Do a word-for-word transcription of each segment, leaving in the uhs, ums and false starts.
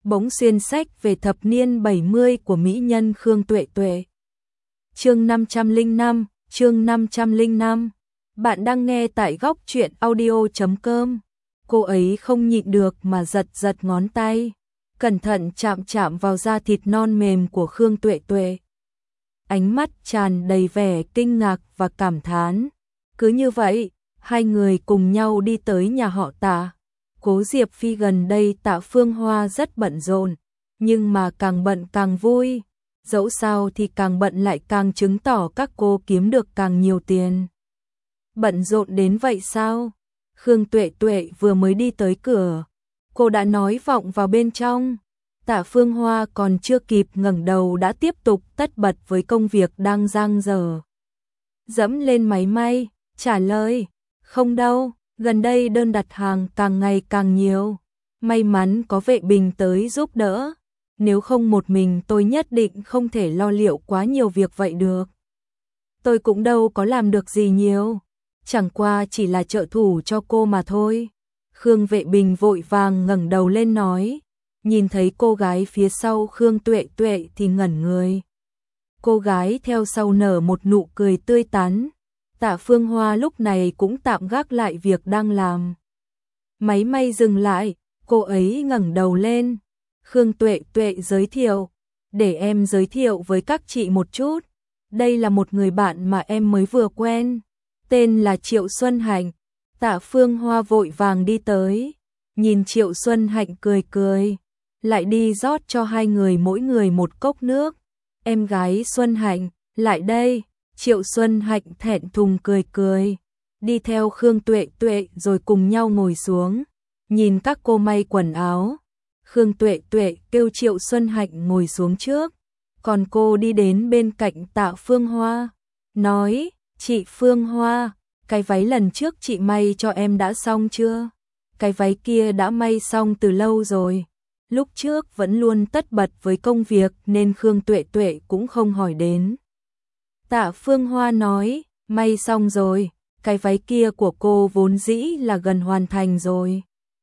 bỗng xuyên sách về thập niên bảy mươi của mỹ nhân Khương Tuệ Tuệ. Chương năm trăm lẻ năm, chương năm trăm lẻ năm. Bạn đang nghe tại góc truyện audio chấm com. Cô ấy không nhịn được mà giật giật ngón tay, cẩn thận chạm chạm vào da thịt non mềm của Khương Tuệ Tuệ. Ánh mắt tràn đầy vẻ kinh ngạc và cảm thán. Cứ như vậy, hai người cùng nhau đi tới nhà họ Tạ. Cố Diệp Phi gần đây Tạ Phương Hoa rất bận rộn, nhưng mà càng bận càng vui. Dẫu sao thì càng bận lại càng chứng tỏ các cô kiếm được càng nhiều tiền. Bận rộn đến vậy sao? Khương Tuệ Tuệ vừa mới đi tới cửa, cô đã nói vọng vào bên trong. Tạ Phương Hoa còn chưa kịp ngẩng đầu đã tiếp tục tất bật với công việc đang dang dở. Dẫm lên máy may, trả lời, không đâu, gần đây đơn đặt hàng càng ngày càng nhiều. May mắn có Vệ Bình tới giúp đỡ, nếu không một mình tôi nhất định không thể lo liệu quá nhiều việc vậy được. Tôi cũng đâu có làm được gì nhiều, chẳng qua chỉ là trợ thủ cho cô mà thôi. Khương Vệ Bình vội vàng ngẩng đầu lên nói, nhìn thấy cô gái phía sau Khương Tuệ Tuệ thì ngẩn người. Cô gái theo sau nở một nụ cười tươi tắn. Tạ Phương Hoa lúc này cũng tạm gác lại việc đang làm. Máy may dừng lại, cô ấy ngẩng đầu lên. Khương Tuệ Tuệ giới thiệu, để em giới thiệu với các chị một chút. Đây là một người bạn mà em mới vừa quen, tên là Triệu Xuân Hạnh. Tạ Phương Hoa vội vàng đi tới, nhìn Triệu Xuân Hạnh cười cười, lại đi rót cho hai người mỗi người một cốc nước. Em gái Xuân Hạnh, lại đây. Triệu Xuân Hạnh thẹn thùng cười cười, đi theo Khương Tuệ Tuệ rồi cùng nhau ngồi xuống, nhìn các cô may quần áo. Khương Tuệ Tuệ kêu Triệu Xuân Hạnh ngồi xuống trước, còn cô đi đến bên cạnh Tạ Phương Hoa, nói, chị Phương Hoa, cái váy lần trước chị may cho em đã xong chưa? Cái váy kia đã may xong từ lâu rồi. Lúc trước vẫn luôn tất bật với công việc nên Khương Tuệ Tuệ cũng không hỏi đến. Tạ Phương Hoa nói, may xong rồi, cái váy kia của cô vốn dĩ là gần hoàn thành rồi.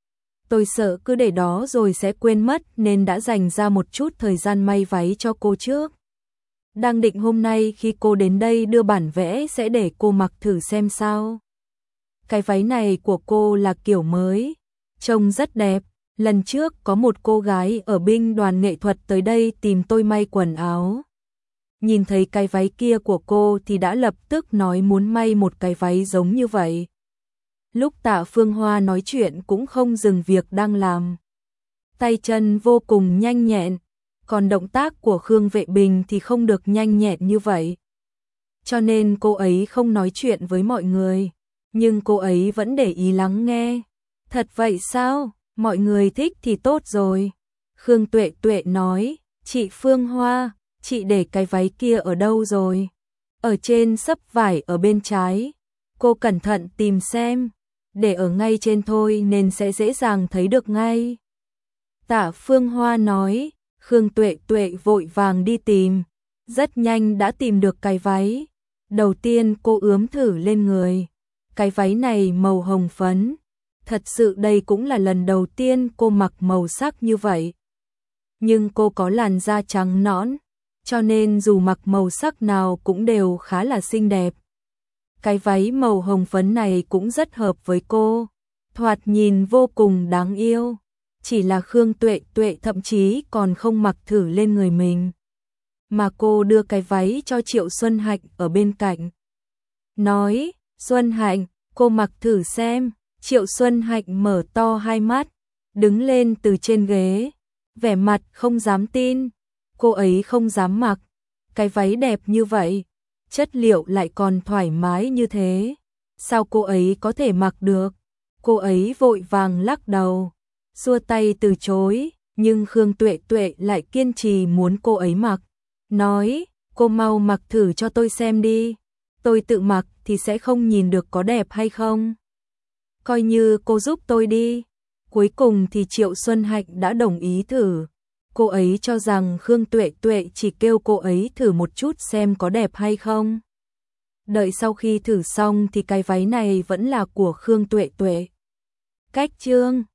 Tôi sợ cứ để đó rồi sẽ quên mất nên đã dành ra một chút thời gian may váy cho cô trước. Đang định hôm nay khi cô đến đây đưa bản vẽ sẽ để cô mặc thử xem sao. Cái váy này của cô là kiểu mới, trông rất đẹp. Lần trước có một cô gái ở binh đoàn nghệ thuật tới đây tìm tôi may quần áo. Nhìn thấy cái váy kia của cô thì đã lập tức nói muốn may một cái váy giống như vậy. Lúc Tạ Phương Hoa nói chuyện cũng không dừng việc đang làm. Tay chân vô cùng nhanh nhẹn, còn động tác của Khương Vệ Bình thì không được nhanh nhẹn như vậy. Cho nên cô ấy không nói chuyện với mọi người, nhưng cô ấy vẫn để ý lắng nghe. Thật vậy sao? Mọi người thích thì tốt rồi. Khương Tuệ Tuệ nói, chị Phương Hoa, chị để cái váy kia ở đâu rồi? Ở trên xấp vải ở bên trái. Cô cẩn thận tìm xem, để ở ngay trên thôi nên sẽ dễ dàng thấy được ngay. Tạ Phương Hoa nói. Khương Tuệ Tuệ vội vàng đi tìm, rất nhanh đã tìm được cái váy. Đầu tiên cô ướm thử lên người. Cái váy này màu hồng phấn. Thật sự đây cũng là lần đầu tiên cô mặc màu sắc như vậy. Nhưng cô có làn da trắng nõn, cho nên dù mặc màu sắc nào cũng đều khá là xinh đẹp. Cái váy màu hồng phấn này cũng rất hợp với cô, thoạt nhìn vô cùng đáng yêu. Chỉ là Khương Tuệ Tuệ thậm chí còn không mặc thử lên người mình, mà cô đưa cái váy cho Triệu Xuân Hạnh ở bên cạnh. Nói, Xuân Hạnh, cô mặc thử xem. Triệu Xuân Hạnh mở to hai mắt, đứng lên từ trên ghế, vẻ mặt không dám tin. Cô ấy không dám mặc, cái váy đẹp như vậy, chất liệu lại còn thoải mái như thế. Sao cô ấy có thể mặc được? Cô ấy vội vàng lắc đầu, xua tay từ chối, nhưng Khương Tuệ Tuệ lại kiên trì muốn cô ấy mặc. Nói, cô mau mặc thử cho tôi xem đi, tôi tự mặc thì sẽ không nhìn được có đẹp hay không. Coi như cô giúp tôi đi. Cuối cùng thì Triệu Xuân Hạnh đã đồng ý thử. Cô ấy cho rằng Khương Tuệ Tuệ chỉ kêu cô ấy thử một chút xem có đẹp hay không. Đợi sau khi thử xong thì cái váy này vẫn là của Khương Tuệ Tuệ. Cách chương